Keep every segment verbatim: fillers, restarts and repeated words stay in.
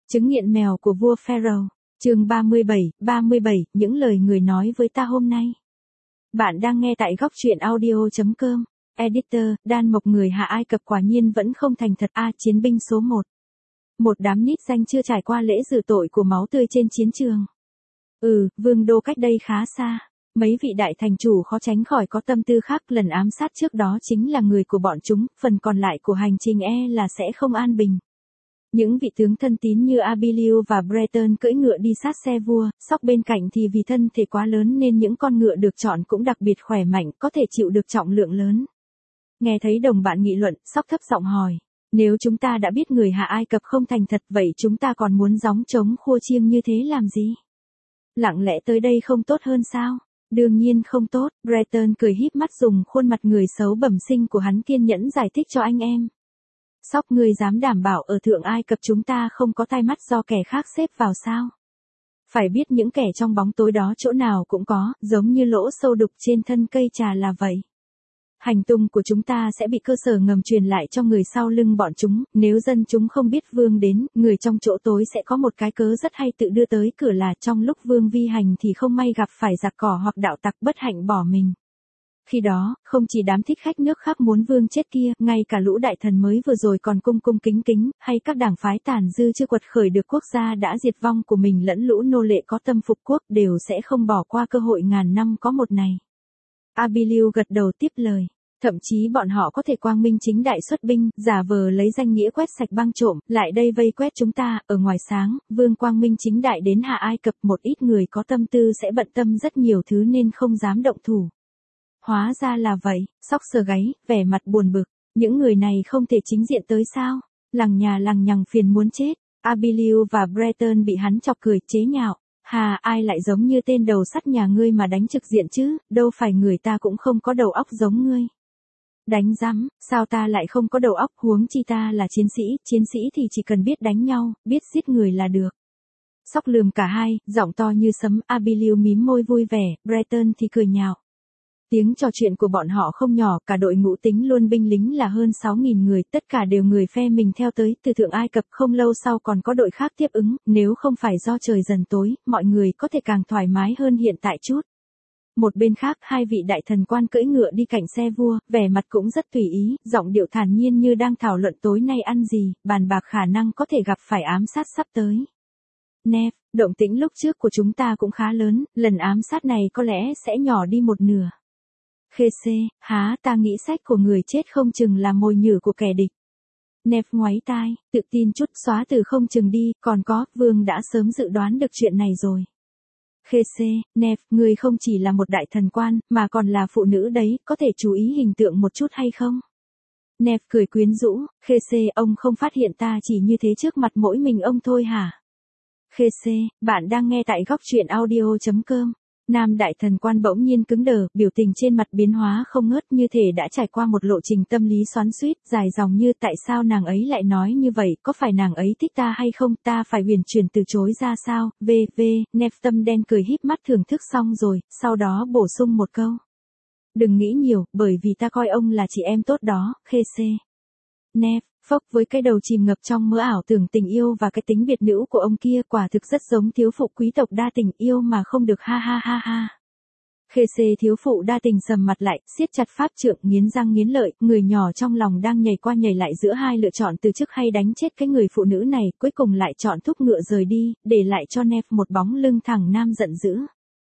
Chứng nghiện mèo của vua Pharaoh, chương ba mươi bảy, ba mươi bảy, những lời người nói với ta hôm nay. Bạn đang nghe tại góc truyện audio chấm com. Editor, Đan Mộc người Hạ Ai Cập quả nhiên vẫn không thành thật a. Chiến binh số một. Một đám nít danh chưa trải qua lễ rửa tội của máu tươi trên chiến trường. Ừ, vương đô cách đây khá xa. Mấy vị đại thành chủ khó tránh khỏi có tâm tư khác, lần ám sát trước đó chính là người của bọn chúng, phần còn lại của hành trình e là sẽ không an bình. Những vị tướng thân tín như Abiliu và Breton cưỡi ngựa đi sát xe vua, Sóc bên cạnh thì vì thân thể quá lớn nên những con ngựa được chọn cũng đặc biệt khỏe mạnh, có thể chịu được trọng lượng lớn. Nghe thấy đồng bạn nghị luận, Sóc thấp giọng hỏi, nếu chúng ta đã biết người Hạ Ai Cập không thành thật vậy chúng ta còn muốn gióng trống khua chiêng như thế làm gì? Lặng lẽ tới đây không tốt hơn sao? Đương nhiên không tốt, Breton cười híp mắt dùng khuôn mặt người xấu bẩm sinh của hắn kiên nhẫn giải thích cho anh em. Sóc ngươi dám đảm bảo ở Thượng Ai Cập chúng ta không có tai mắt do kẻ khác xếp vào sao? Phải biết những kẻ trong bóng tối đó chỗ nào cũng có, giống như lỗ sâu đục trên thân cây trà là vậy. Hành tung của chúng ta sẽ bị cơ sở ngầm truyền lại cho người sau lưng bọn chúng, nếu dân chúng không biết vương đến, người trong chỗ tối sẽ có một cái cớ rất hay tự đưa tới cửa là trong lúc vương vi hành thì không may gặp phải giặc cỏ hoặc đạo tặc bất hạnh bỏ mình. Khi đó, không chỉ đám thích khách nước khác muốn vương chết kia, ngay cả lũ đại thần mới vừa rồi còn cung cung kính kính, hay các đảng phái tàn dư chưa quật khởi được quốc gia đã diệt vong của mình lẫn lũ nô lệ có tâm phục quốc đều sẽ không bỏ qua cơ hội ngàn năm có một này. Abiliu gật đầu tiếp lời. Thậm chí bọn họ có thể quang minh chính đại xuất binh, giả vờ lấy danh nghĩa quét sạch băng trộm, lại đây vây quét chúng ta, ở ngoài sáng, vương quang minh chính đại đến Hạ Ai Cập một ít người có tâm tư sẽ bận tâm rất nhiều thứ nên không dám động thủ. Hóa ra là vậy, Sóc sờ gáy, vẻ mặt buồn bực, những người này không thể chính diện tới sao, lằng nhà lằng nhằng phiền muốn chết, Abiliu và Breton bị hắn chọc cười chế nhạo, hà ai lại giống như tên đầu sắt nhà ngươi mà đánh trực diện chứ, đâu phải người ta cũng không có đầu óc giống ngươi. Đánh rắm, sao ta lại không có đầu óc, huống chi ta là chiến sĩ, chiến sĩ thì chỉ cần biết đánh nhau, biết giết người là được. Sóc lườm cả hai, giọng to như sấm, Abiliu mím môi vui vẻ, Breton thì cười nhạo. Tiếng trò chuyện của bọn họ không nhỏ, cả đội ngũ tính luôn binh lính là hơn sáu nghìn người, tất cả đều người phe mình theo tới, từ Thượng Ai Cập không lâu sau còn có đội khác tiếp ứng, nếu không phải do trời dần tối, mọi người có thể càng thoải mái hơn hiện tại chút. Một bên khác, hai vị đại thần quan cưỡi ngựa đi cạnh xe vua, vẻ mặt cũng rất tùy ý, giọng điệu thản nhiên như đang thảo luận tối nay ăn gì, bàn bạc khả năng có thể gặp phải ám sát sắp tới. Nef, động tĩnh lúc trước của chúng ta cũng khá lớn, lần ám sát này có lẽ sẽ nhỏ đi một nửa. Khê xê, há ta nghĩ sách của người chết không chừng là mồi nhử của kẻ địch. Nef ngoáy tai, tự tin chút xóa từ không chừng đi, còn có, vương đã sớm dự đoán được chuyện này rồi. Khê xê, Nef, người không chỉ là một đại thần quan, mà còn là phụ nữ đấy, có thể chú ý hình tượng một chút hay không? Nef cười quyến rũ, Khê xê, ông không phát hiện ta chỉ như thế trước mặt mỗi mình ông thôi hả? Khê xê, bạn đang nghe tại góc truyện audio chấm com. Nam đại thần quan bỗng nhiên cứng đờ, biểu tình trên mặt biến hóa không ngớt như thể đã trải qua một lộ trình tâm lý xoắn xuýt, dài dòng như tại sao nàng ấy lại nói như vậy, có phải nàng ấy thích ta hay không, ta phải huyền chuyển từ chối ra sao, vv, Nef tâm đen cười híp mắt thưởng thức xong rồi, sau đó bổ sung một câu. Đừng nghĩ nhiều, bởi vì ta coi ông là chị em tốt đó, Khê xê. Nef, phốc với cái đầu chìm ngập trong mơ ảo tưởng tình yêu và cái tính biệt nữ của ông kia quả thực rất giống thiếu phụ quý tộc đa tình yêu mà không được ha ha ha ha. Khê xê thiếu phụ đa tình sầm mặt lại, siết chặt pháp trượng nghiến răng nghiến lợi, người nhỏ trong lòng đang nhảy qua nhảy lại giữa hai lựa chọn từ chức hay đánh chết cái người phụ nữ này, cuối cùng lại chọn thúc ngựa rời đi, để lại cho Nef một bóng lưng thẳng nam giận dữ.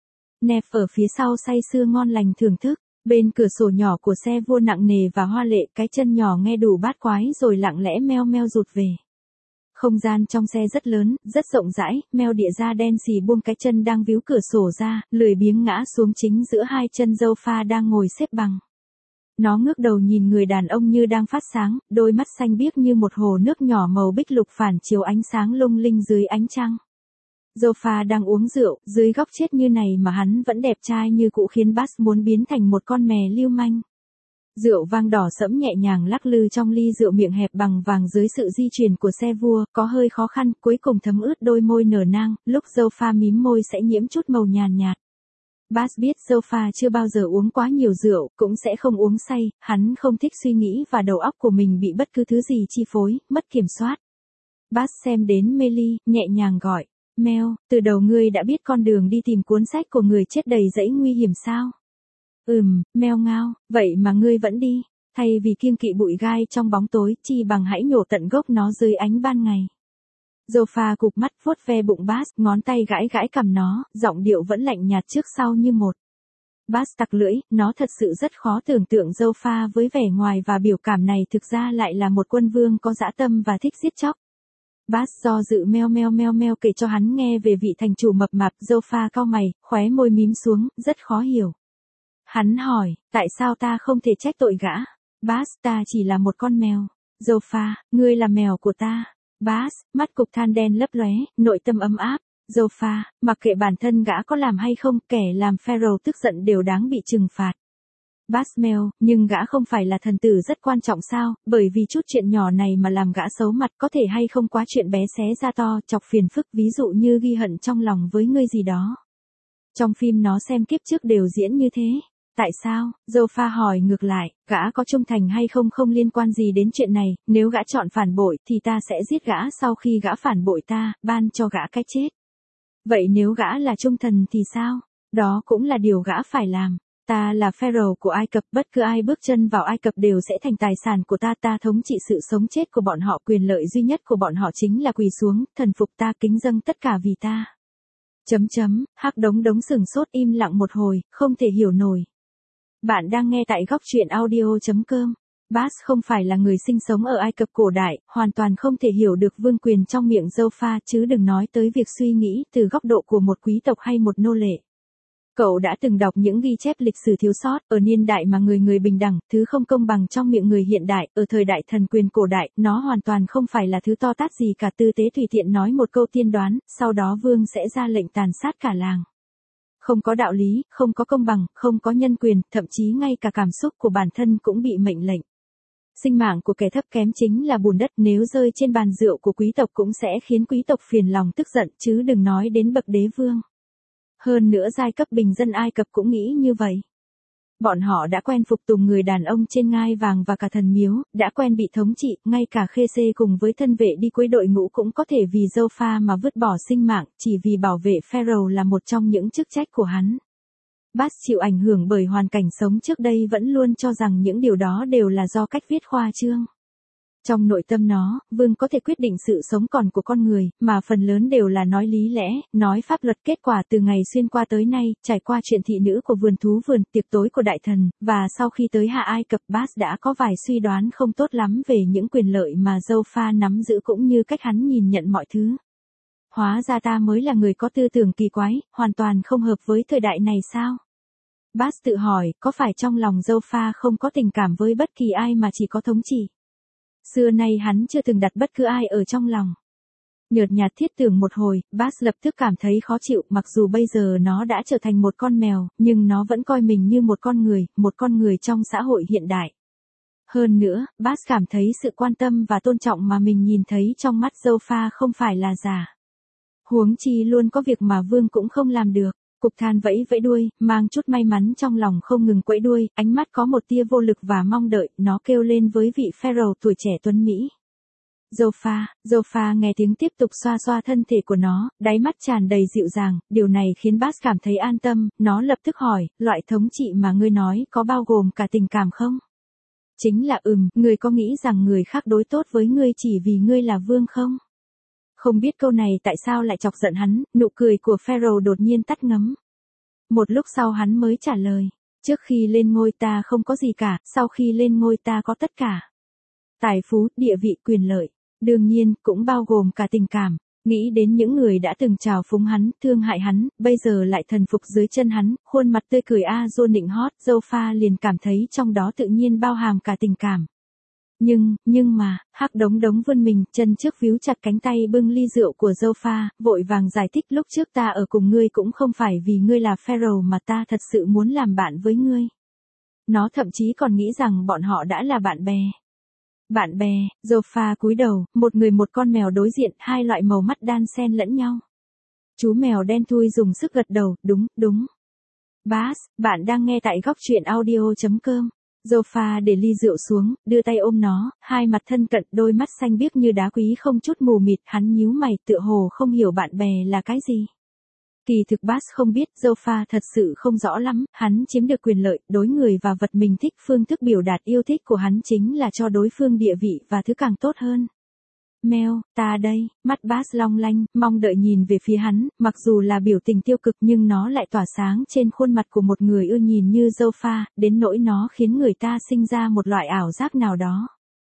Nef ở phía sau say sưa ngon lành thưởng thức. Bên cửa sổ nhỏ của xe vua nặng nề và hoa lệ, cái chân nhỏ nghe đủ bát quái rồi lặng lẽ meo meo rụt về. Không gian trong xe rất lớn, rất rộng rãi, meo địa da đen xì buông cái chân đang víu cửa sổ ra, lười biếng ngã xuống chính giữa hai chân dâu pha đang ngồi xếp bằng. Nó ngước đầu nhìn người đàn ông như đang phát sáng, đôi mắt xanh biếc như một hồ nước nhỏ màu bích lục phản chiếu ánh sáng lung linh dưới ánh trăng. Zofa đang uống rượu, dưới góc chết như này mà hắn vẫn đẹp trai như cũ khiến Bass muốn biến thành một con mè lưu manh. Rượu vang đỏ sẫm nhẹ nhàng lắc lư trong ly rượu miệng hẹp bằng vàng dưới sự di chuyển của xe vua, có hơi khó khăn, cuối cùng thấm ướt đôi môi nở nang, lúc Zofa mím môi sẽ nhiễm chút màu nhàn nhạt. Bass biết Zofa chưa bao giờ uống quá nhiều rượu, cũng sẽ không uống say, hắn không thích suy nghĩ và đầu óc của mình bị bất cứ thứ gì chi phối, mất kiểm soát. Bass xem đến Melly, nhẹ nhàng gọi. Mel, từ đầu ngươi đã biết con đường đi tìm cuốn sách của người chết đầy dẫy nguy hiểm sao? Ừm, Mel ngao, vậy mà ngươi vẫn đi. Thay vì kiêng kỵ bụi gai trong bóng tối, chi bằng hãy nhổ tận gốc nó dưới ánh ban ngày. Zofa cụp mắt vuốt ve bụng Bass, ngón tay gãi gãi cằm nó, giọng điệu vẫn lạnh nhạt trước sau như một. Bass tặc lưỡi, nó thật sự rất khó tưởng tượng Zofa với vẻ ngoài và biểu cảm này thực ra lại là một quân vương có dã tâm và thích giết chóc. Bass do dự meo meo meo meo kể cho hắn nghe về vị thành chủ mập mạp. Zofa cau mày, khóe môi mím xuống, rất khó hiểu. Hắn hỏi, tại sao ta không thể trách tội gã? Bass, ta chỉ là một con mèo. Zofa, ngươi là mèo của ta. Bass, mắt cục than đen lấp lóe, nội tâm ấm áp. Zofa, mặc kệ bản thân gã có làm hay không, kẻ làm Pharaoh tức giận đều đáng bị trừng phạt. Bass meo, nhưng gã không phải là thần tử rất quan trọng sao, bởi vì chút chuyện nhỏ này mà làm gã xấu mặt, có thể hay không quá chuyện bé xé ra to, chọc phiền phức, ví dụ như ghi hận trong lòng với ngươi gì đó. Trong phim nó xem kiếp trước đều diễn như thế. Tại sao? Zofa hỏi ngược lại, gã có trung thành hay không không liên quan gì đến chuyện này, nếu gã chọn phản bội thì ta sẽ giết gã sau khi gã phản bội ta, ban cho gã cái chết. Vậy nếu gã là trung thần thì sao? Đó cũng là điều gã phải làm. Ta là Pharaoh của Ai Cập, bất cứ ai bước chân vào Ai Cập đều sẽ thành tài sản của ta, ta thống trị sự sống chết của bọn họ, quyền lợi duy nhất của bọn họ chính là quỳ xuống, thần phục ta, kính dâng tất cả vì ta. Chấm chấm, Hắc Đống Đống sừng sốt im lặng một hồi, không thể hiểu nổi. Bạn đang nghe tại góc truyện audio chấm com. Bass không phải là người sinh sống ở Ai Cập cổ đại, hoàn toàn không thể hiểu được vương quyền trong miệng Zofa, chứ đừng nói tới việc suy nghĩ từ góc độ của một quý tộc hay một nô lệ. Cậu đã từng đọc những ghi chép lịch sử thiếu sót, ở niên đại mà người người bình đẳng, thứ không công bằng trong miệng người hiện đại, ở thời đại thần quyền cổ đại, nó hoàn toàn không phải là thứ to tát gì cả, tư tế tùy tiện nói một câu tiên đoán, sau đó vương sẽ ra lệnh tàn sát cả làng. Không có đạo lý, không có công bằng, không có nhân quyền, thậm chí ngay cả cảm xúc của bản thân cũng bị mệnh lệnh. Sinh mạng của kẻ thấp kém chính là bùn đất, nếu rơi trên bàn rượu của quý tộc cũng sẽ khiến quý tộc phiền lòng tức giận, chứ đừng nói đến bậc đế vương. Hơn nữa giai cấp bình dân Ai Cập cũng nghĩ như vậy. Bọn họ đã quen phục tùng người đàn ông trên ngai vàng và cả thần miếu, đã quen bị thống trị, ngay cả Khê Xê cùng với thân vệ đi cuối đội ngũ cũng có thể vì Zofa mà vứt bỏ sinh mạng, chỉ vì bảo vệ Pharaoh là một trong những chức trách của hắn. Bass chịu ảnh hưởng bởi hoàn cảnh sống trước đây vẫn luôn cho rằng những điều đó đều là do cách viết khoa trương. Trong nội tâm nó, vương có thể quyết định sự sống còn của con người, mà phần lớn đều là nói lý lẽ, nói pháp luật. Kết quả từ ngày xuyên qua tới nay, trải qua chuyện thị nữ của vườn thú vườn, tiệc tối của đại thần, và sau khi tới Hạ Ai Cập, Bass đã có vài suy đoán không tốt lắm về những quyền lợi mà Zofa nắm giữ cũng như cách hắn nhìn nhận mọi thứ. Hóa ra ta mới là người có tư tưởng kỳ quái, hoàn toàn không hợp với thời đại này sao? Bass tự hỏi, có phải trong lòng Zofa không có tình cảm với bất kỳ ai mà chỉ có thống trị? Xưa nay hắn chưa từng đặt bất cứ ai ở trong lòng. Nhợt nhạt thiết tưởng một hồi, Bass lập tức cảm thấy khó chịu, mặc dù bây giờ nó đã trở thành một con mèo, nhưng nó vẫn coi mình như một con người, một con người trong xã hội hiện đại. Hơn nữa, Bass cảm thấy sự quan tâm và tôn trọng mà mình nhìn thấy trong mắt Zofa không phải là giả. Huống chi luôn có việc mà vương cũng không làm được. Cục than vẫy vẫy đuôi, mang chút may mắn trong lòng không ngừng quẫy đuôi, ánh mắt có một tia vô lực và mong đợi, nó kêu lên với vị Pharaoh tuổi trẻ tuấn Mỹ. Zofa, Zofa nghe tiếng tiếp tục xoa xoa thân thể của nó, đáy mắt tràn đầy dịu dàng, điều này khiến Bass cảm thấy an tâm, nó lập tức hỏi, loại thống trị mà ngươi nói có bao gồm cả tình cảm không? Chính là ừm, ngươi có nghĩ rằng người khác đối tốt với ngươi chỉ vì ngươi là vương không? Không biết câu này tại sao lại chọc giận hắn, nụ cười của Pharaoh đột nhiên tắt ngấm. Một lúc sau hắn mới trả lời, trước khi lên ngôi ta không có gì cả, sau khi lên ngôi ta có tất cả. Tài phú, địa vị, quyền lợi, đương nhiên, cũng bao gồm cả tình cảm. Nghĩ đến những người đã từng trào phúng hắn, thương hại hắn, bây giờ lại thần phục dưới chân hắn, khuôn mặt tươi cười a dô nịnh hót, Zofa liền cảm thấy trong đó tự nhiên bao hàm cả tình cảm. Nhưng, nhưng mà, Hắc Đống Đống vươn mình, chân trước víu chặt cánh tay bưng ly rượu của Zofa, vội vàng giải thích lúc trước ta ở cùng ngươi cũng không phải vì ngươi là Pharaoh mà ta thật sự muốn làm bạn với ngươi. Nó thậm chí còn nghĩ rằng bọn họ đã là bạn bè. Bạn bè, Zofa cúi đầu, một người một con mèo đối diện, hai loại màu mắt đan xen lẫn nhau. Chú mèo đen thui dùng sức gật đầu, đúng, đúng. Bass, bạn đang nghe tại góc truyện audio chấm com. Zofa để ly rượu xuống, đưa tay ôm nó, hai mặt thân cận, đôi mắt xanh biếc như đá quý không chút mù mịt, hắn nhíu mày tựa hồ không hiểu bạn bè là cái gì. Kỳ thực Bass không biết, Zofa thật sự không rõ lắm, hắn chiếm được quyền lợi, đối người và vật mình thích, phương thức biểu đạt yêu thích của hắn chính là cho đối phương địa vị và thứ càng tốt hơn. Mèo, ta đây, mắt Bass long lanh, mong đợi nhìn về phía hắn, mặc dù là biểu tình tiêu cực nhưng nó lại tỏa sáng trên khuôn mặt của một người ưa nhìn như Zofa, đến nỗi nó khiến người ta sinh ra một loại ảo giác nào đó.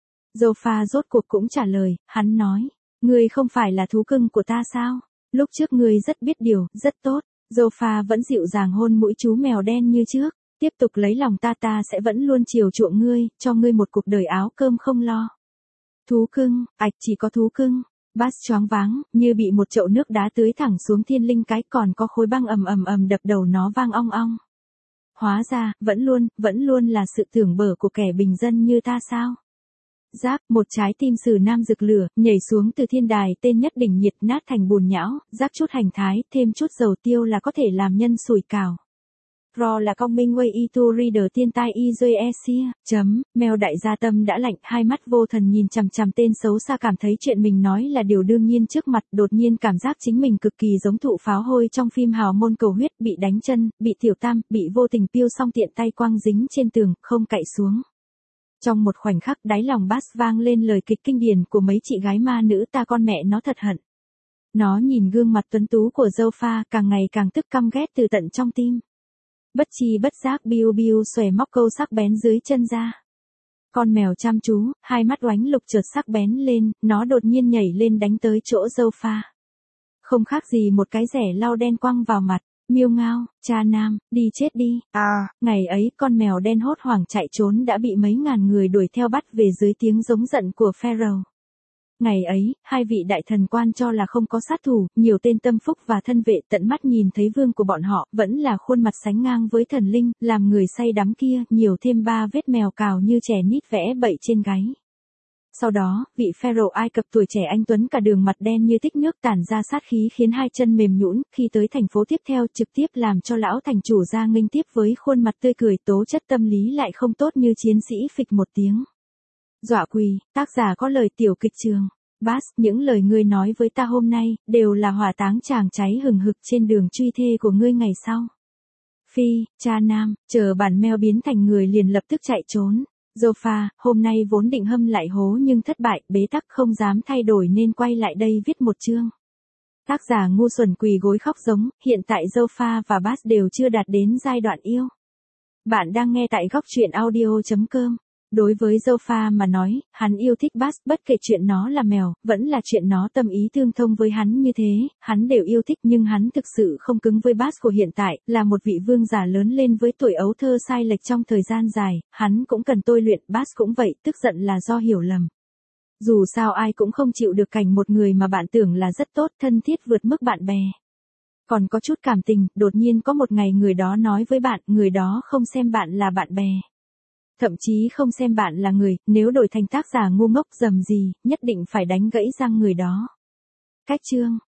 Zofa rốt cuộc cũng trả lời, hắn nói, ngươi không phải là thú cưng của ta sao? Lúc trước ngươi rất biết điều, rất tốt. Zofa vẫn dịu dàng hôn mũi chú mèo đen như trước, tiếp tục lấy lòng ta ta sẽ vẫn luôn chiều chuộng ngươi, cho ngươi một cuộc đời áo cơm không lo. Thú cưng, ạch chỉ có thú cưng. Bass choáng váng, như bị một chậu nước đá tưới thẳng xuống thiên linh cái, còn có khối băng ầm ầm ầm đập đầu nó vang ong ong. Hóa ra, vẫn luôn, vẫn luôn là sự tưởng bở của kẻ bình dân như ta sao? Giáp, một trái tim sử nam rực lửa, nhảy xuống từ thiên đài tên nhất đỉnh nhiệt nát thành bùn nhão, rắc chút hành thái, thêm chút dầu tiêu là có thể làm nhân sủi cảo. Ro là công minh way e to reader tiên tai e dây e xia, chấm, mèo đại gia tâm đã lạnh, hai mắt vô thần nhìn chằm chằm tên xấu xa cảm thấy chuyện mình nói là điều đương nhiên trước mặt, đột nhiên cảm giác chính mình cực kỳ giống thụ pháo hôi trong phim hào môn cầu huyết, bị đánh chân, bị tiểu tam, bị vô tình piêu xong tiện tay quăng dính trên tường, không cậy xuống. Trong một khoảnh khắc đáy lòng Bass vang lên lời kịch kinh điển của mấy chị gái ma nữ ta con mẹ nó thật hận. Nó nhìn gương mặt tuấn tú của Zofa càng ngày càng tức căm ghét từ tận trong tim. Bất chi bất giác biu biu xòe móc câu sắc bén dưới chân ra. Con mèo chăm chú, hai mắt oánh lục chợt sắc bén lên, nó đột nhiên nhảy lên đánh tới chỗ Zofa. Không khác gì một cái rẻ lau đen quăng vào mặt. Miêu ngao, cha nam, đi chết đi. À, ngày ấy con mèo đen hốt hoảng chạy trốn đã bị mấy ngàn người đuổi theo bắt về dưới tiếng giống giận của Pharaoh. Ngày ấy, hai vị đại thần quan cho là không có sát thủ, nhiều tên tâm phúc và thân vệ tận mắt nhìn thấy vương của bọn họ, vẫn là khuôn mặt sánh ngang với thần linh, làm người say đắm kia, nhiều thêm ba vết mèo cào như trẻ nít vẽ bậy trên gáy. Sau đó, vị Pharaoh Ai Cập tuổi trẻ anh tuấn cả đường mặt đen như tích nước tản ra sát khí khiến hai chân mềm nhũn, khi tới thành phố tiếp theo trực tiếp làm cho lão thành chủ ra nghênh tiếp với khuôn mặt tươi cười, tố chất tâm lý lại không tốt như chiến sĩ phịch một tiếng. Dọa quỳ, tác giả có lời tiểu kịch trường. Bass, những lời ngươi nói với ta hôm nay, đều là hỏa táng chàng cháy hừng hực trên đường truy thê của ngươi ngày sau. Phi, cha nam, chờ bản mèo biến thành người liền lập tức chạy trốn. Zofa, hôm nay vốn định hâm lại hố nhưng thất bại, bế tắc không dám thay đổi nên quay lại đây viết một chương. Tác giả ngu xuẩn quỳ gối khóc giống, hiện tại Zofa và Bass đều chưa đạt đến giai đoạn yêu. Bạn đang nghe tại góc truyện audio chấm com. Đối với Zofa mà nói, hắn yêu thích Bass, bất kể chuyện nó là mèo, vẫn là chuyện nó tâm ý tương thông với hắn như thế, hắn đều yêu thích nhưng hắn thực sự không cứng với Bass của hiện tại, là một vị vương giả lớn lên với tuổi ấu thơ sai lệch trong thời gian dài, hắn cũng cần tôi luyện, Bass cũng vậy, tức giận là do hiểu lầm. Dù sao ai cũng không chịu được cảnh một người mà bạn tưởng là rất tốt, thân thiết vượt mức bạn bè. Còn có chút cảm tình, đột nhiên có một ngày người đó nói với bạn, người đó không xem bạn là bạn bè. Thậm chí không xem bạn là người, nếu đổi thành tác giả ngu ngốc dầm gì, nhất định phải đánh gãy răng người đó. Cách chương